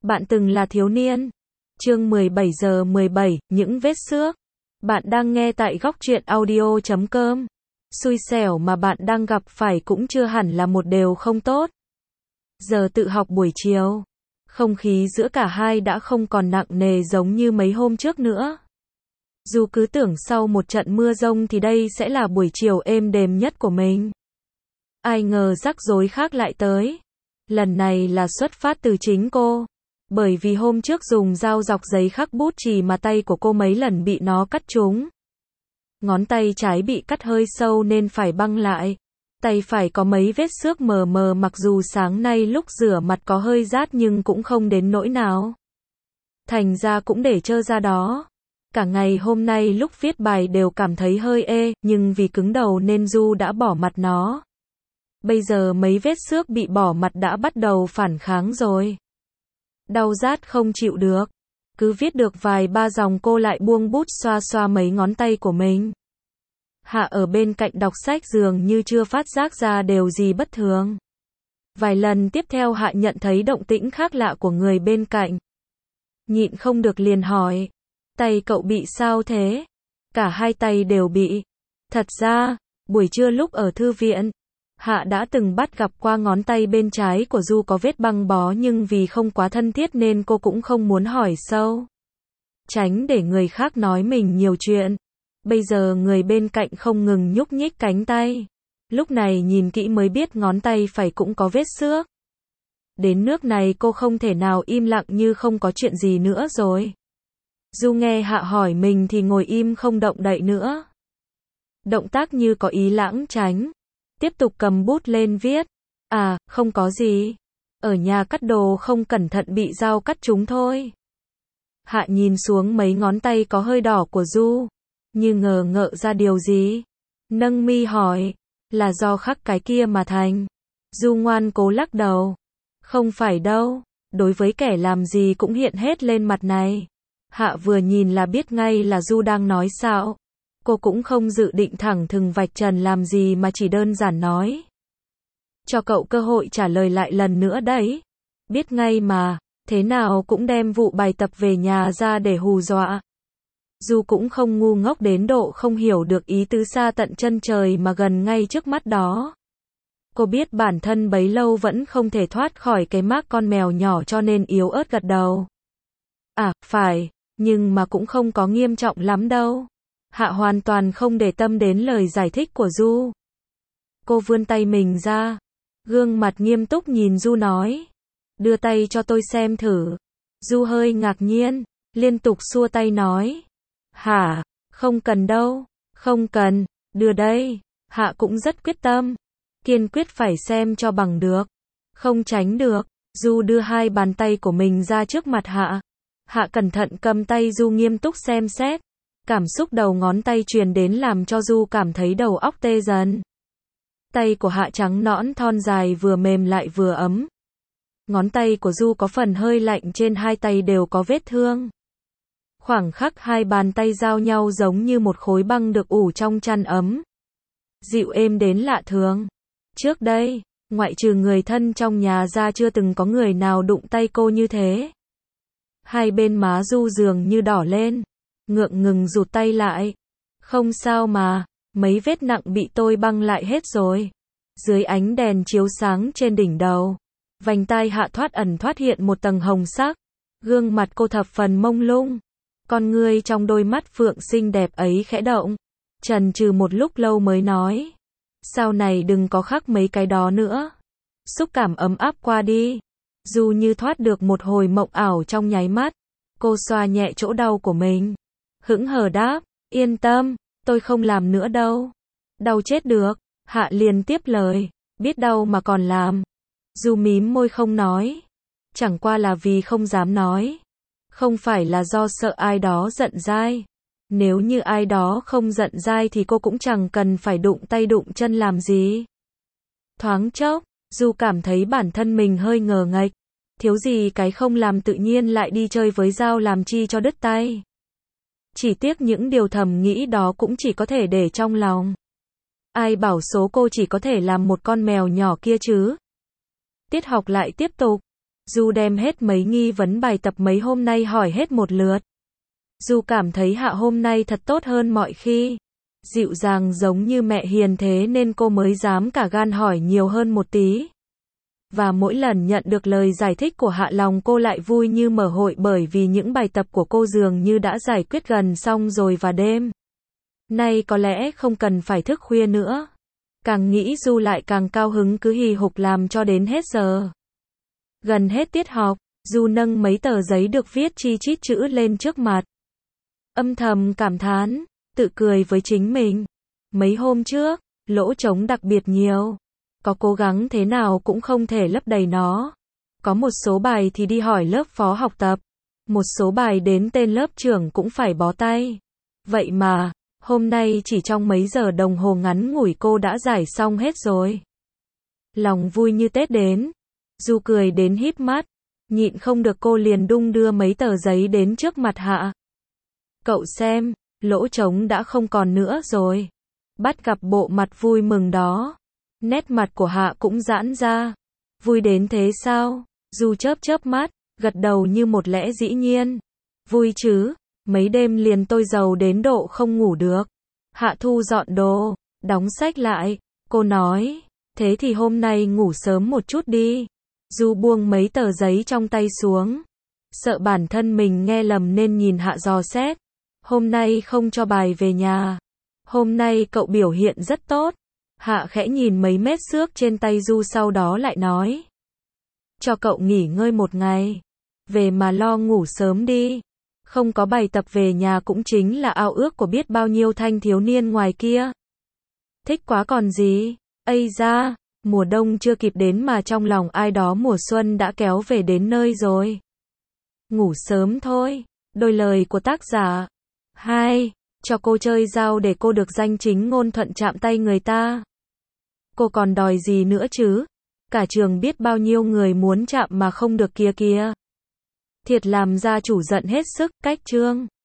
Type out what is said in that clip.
Bạn từng là thiếu niên. Chương 17 giờ 17, những vết xước. Bạn đang nghe tại góc truyện audio.com. Xui xẻo mà bạn đang gặp phải cũng chưa hẳn là một điều không tốt. Giờ tự học buổi chiều. Không khí giữa cả hai đã không còn nặng nề giống như mấy hôm trước nữa. Dù cứ tưởng sau một trận mưa giông thì đây sẽ là buổi chiều êm đềm nhất của mình. Ai ngờ rắc rối khác lại tới. Lần này là xuất phát từ chính cô. Bởi vì hôm trước dùng dao dọc giấy khắc bút chì mà tay của cô mấy lần bị nó cắt trúng. Ngón tay trái bị cắt hơi sâu nên phải băng lại. Tay phải có mấy vết xước mờ mờ, mặc dù sáng nay lúc rửa mặt có hơi rát nhưng cũng không đến nỗi nào. Thành ra cũng để trơ ra đó. Cả ngày hôm nay lúc viết bài đều cảm thấy hơi ê, nhưng vì cứng đầu nên Du đã bỏ mặt nó. Bây giờ mấy vết xước bị bỏ mặt đã bắt đầu phản kháng rồi. Đau rát không chịu được. Cứ viết được vài ba dòng cô lại buông bút xoa xoa mấy ngón tay của mình. Hạ ở bên cạnh đọc sách dường như chưa phát giác ra điều gì bất thường. Vài lần tiếp theo Hạ nhận thấy động tĩnh khác lạ của người bên cạnh. Nhịn không được liền hỏi. Tay cậu bị sao thế? Cả hai tay đều bị. Thật ra, buổi trưa lúc ở thư viện, Hạ đã từng bắt gặp qua ngón tay bên trái của Du có vết băng bó, nhưng vì không quá thân thiết nên cô cũng không muốn hỏi sâu. Tránh để người khác nói mình nhiều chuyện. Bây giờ người bên cạnh không ngừng nhúc nhích cánh tay. Lúc này nhìn kỹ mới biết ngón tay phải cũng có vết xước. Đến nước này cô không thể nào im lặng như không có chuyện gì nữa rồi. Du nghe Hạ hỏi mình thì ngồi im không động đậy nữa. Động tác như có ý lảng tránh. Tiếp tục cầm bút lên viết. À, không có gì. Ở nhà cắt đồ không cẩn thận bị dao cắt trúng thôi. Hạ nhìn xuống mấy ngón tay có hơi đỏ của Du. Như ngờ ngợ ra điều gì. Nâng mi hỏi. Là do khắc cái kia mà thành. Du ngoan cố lắc đầu. Không phải đâu. Đối với kẻ làm gì cũng hiện hết lên mặt này. Hạ vừa nhìn là biết ngay là Du đang nói xạo. Cô cũng không dự định thẳng thừng vạch trần làm gì mà chỉ đơn giản nói. Cho cậu cơ hội trả lời lại lần nữa đấy. Biết ngay mà, thế nào cũng đem vụ bài tập về nhà ra để hù dọa. Du cũng không ngu ngốc đến độ không hiểu được ý tứ xa tận chân trời mà gần ngay trước mắt đó. Cô biết bản thân bấy lâu vẫn không thể thoát khỏi cái mác con mèo nhỏ cho nên yếu ớt gật đầu. À, phải, nhưng mà cũng không có nghiêm trọng lắm đâu. Hạ hoàn toàn không để tâm đến lời giải thích của Du. Cô vươn tay mình ra. Gương mặt nghiêm túc nhìn Du nói. Đưa tay cho tôi xem thử. Du hơi ngạc nhiên. Liên tục xua tay nói. Hả? Không cần đâu. Không cần. Đưa đây. Hạ cũng rất quyết tâm. Kiên quyết phải xem cho bằng được. Không tránh được. Du đưa hai bàn tay của mình ra trước mặt Hạ. Hạ cẩn thận cầm tay Du nghiêm túc xem xét. Cảm xúc đầu ngón tay truyền đến làm cho Du cảm thấy đầu óc tê dần. Tay của Hạ trắng nõn thon dài, vừa mềm lại vừa ấm. Ngón tay của Du có phần hơi lạnh, trên hai tay đều có vết thương. Khoảng khắc hai bàn tay giao nhau giống như một khối băng được ủ trong chăn ấm. Dịu êm đến lạ thường. Trước đây, ngoại trừ người thân trong nhà ra chưa từng có người nào đụng tay cô như thế. Hai bên má Du dường như đỏ lên. Ngượng ngừng rụt tay lại. Không sao mà, mấy vết nặng bị tôi băng lại hết rồi. Dưới ánh đèn chiếu sáng trên đỉnh đầu, vành tai Hạ thoát ẩn thoát hiện một tầng hồng sắc. Gương mặt cô thập phần mông lung. Con ngươi trong đôi mắt phượng xinh đẹp ấy khẽ động. Chần chừ một lúc lâu mới nói. Sau này đừng có khắc mấy cái đó nữa. Xúc cảm ấm áp qua đi. Du như thoát được một hồi mộng ảo trong nháy mắt. Cô xoa nhẹ chỗ đau của mình. Hững hờ đáp, yên tâm, tôi không làm nữa đâu. Đau chết được. Hạ liền tiếp lời, biết đau mà còn làm. Du mím môi không nói. Chẳng qua là vì không dám nói. Không phải là do sợ ai đó giận dai. Nếu như ai đó không giận dai thì cô cũng chẳng cần phải đụng tay đụng chân làm gì. Thoáng chốc, Du cảm thấy bản thân mình hơi ngờ nghệch. Thiếu gì cái không làm tự nhiên lại đi chơi với dao làm chi cho đứt tay. Chỉ tiếc những điều thầm nghĩ đó cũng chỉ có thể để trong lòng. Ai bảo số cô chỉ có thể làm một con mèo nhỏ kia chứ. Tiết học lại tiếp tục. Du đem hết mấy nghi vấn bài tập mấy hôm nay hỏi hết một lượt. Du cảm thấy Hạ hôm nay thật tốt hơn mọi khi. Dịu dàng giống như mẹ hiền thế nên cô mới dám cả gan hỏi nhiều hơn một tí. Và mỗi lần nhận được lời giải thích của Hạ lòng cô lại vui như mở hội bởi vì những bài tập của cô dường như đã giải quyết gần xong rồi và đêm nay có lẽ không cần phải thức khuya nữa. Càng nghĩ Du lại càng cao hứng cứ hì hục làm cho đến hết giờ. Gần hết tiết học, Du nâng mấy tờ giấy được viết chi chít chữ lên trước mặt. Âm thầm cảm thán, tự cười với chính mình. Mấy hôm trước, lỗ trống đặc biệt nhiều. Có cố gắng thế nào cũng không thể lấp đầy nó. Có một số bài thì đi hỏi lớp phó học tập. Một số bài đến tên lớp trưởng cũng phải bó tay. Vậy mà, hôm nay chỉ trong mấy giờ đồng hồ ngắn ngủi cô đã giải xong hết rồi. Lòng vui như Tết đến. Du cười đến híp mắt. Nhịn không được cô liền đung đưa mấy tờ giấy đến trước mặt Hạ. Cậu xem, lỗ trống đã không còn nữa rồi. Bắt gặp bộ mặt vui mừng đó. Nét mặt của Hạ cũng giãn ra. Vui đến thế sao? Du chớp chớp mắt, gật đầu như một lẽ dĩ nhiên. Vui chứ, mấy đêm liền tôi giàu đến độ không ngủ được. Hạ thu dọn đồ, đóng sách lại. Cô nói, thế thì hôm nay ngủ sớm một chút đi. Du buông mấy tờ giấy trong tay xuống. Sợ bản thân mình nghe lầm nên nhìn Hạ dò xét. Hôm nay không cho bài về nhà. Hôm nay cậu biểu hiện rất tốt. Hạ khẽ nhìn mấy mét xước trên tay Du sau đó lại nói. Cho cậu nghỉ ngơi một ngày. Về mà lo ngủ sớm đi. Không có bài tập về nhà cũng chính là ao ước của biết bao nhiêu thanh thiếu niên ngoài kia. Thích quá còn gì. Ây da, mùa đông chưa kịp đến mà trong lòng ai đó mùa xuân đã kéo về đến nơi rồi. Ngủ sớm thôi. Đôi lời của tác giả. 2. Cho cô chơi dao để cô được danh chính ngôn thuận chạm tay người ta. Cô còn đòi gì nữa chứ? Cả trường biết bao nhiêu người muốn chạm mà không được kia kìa. Thiệt làm gia chủ giận hết sức, cách chương.